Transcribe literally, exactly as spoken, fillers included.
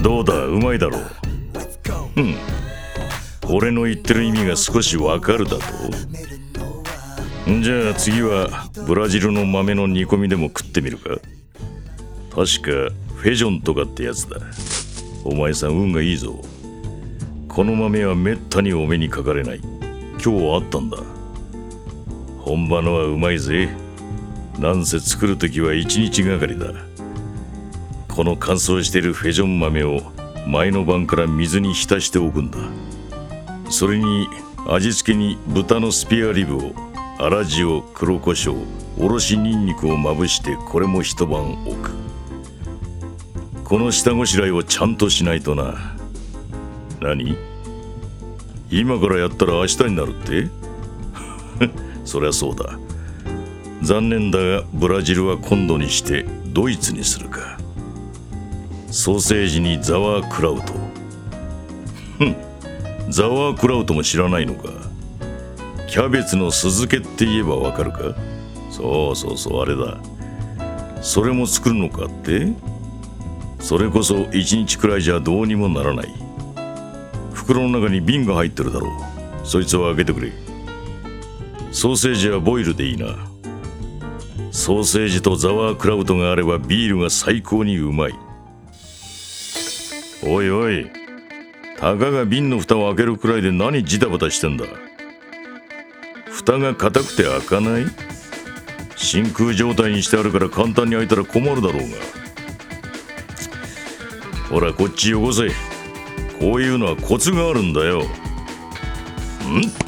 どうだ、うまいだろう。うん。俺の言ってる意味が少しわかるだと。じゃあ次はブラジルの豆の煮込みでも食ってみるか。確かフェジョンとかってやつだ。お前さん運がいいぞ。この豆はめったにお目にかかれない。今日はあったんだ。本場のはうまいぜ。なんせ作るときは一日がかりだ。この乾燥しているフェジョン豆を前の晩から水に浸しておくんだ。それに味付けに豚のスペアリブを粗塩、黒胡椒、おろしニンニクをまぶしてこれも一晩置く。この下ごしらえをちゃんとしないとな。何？今からやったら明日になるってそりゃそうだ。残念だがブラジルは今度にしてドイツにするか。ソーセージにザワークラウト。ふん、ザワークラウトも知らないのか。キャベツの酢漬けって言えばわかるか。そうそうそう、あれだ。それも作るのかって。それこそ一日くらいじゃどうにもならない。袋の中に瓶が入ってるだろう。そいつを開けてくれ。ソーセージはボイルでいいな。ソーセージとザワークラウトがあればビールが最高にうまい。おいおい、たかが瓶の蓋を開けるくらいで何ジタバタしてんだ。蓋が硬くて開かない？真空状態にしてあるから簡単に開いたら困るだろうが。ほらこっちよこせ。こういうのはコツがあるんだよ。ん？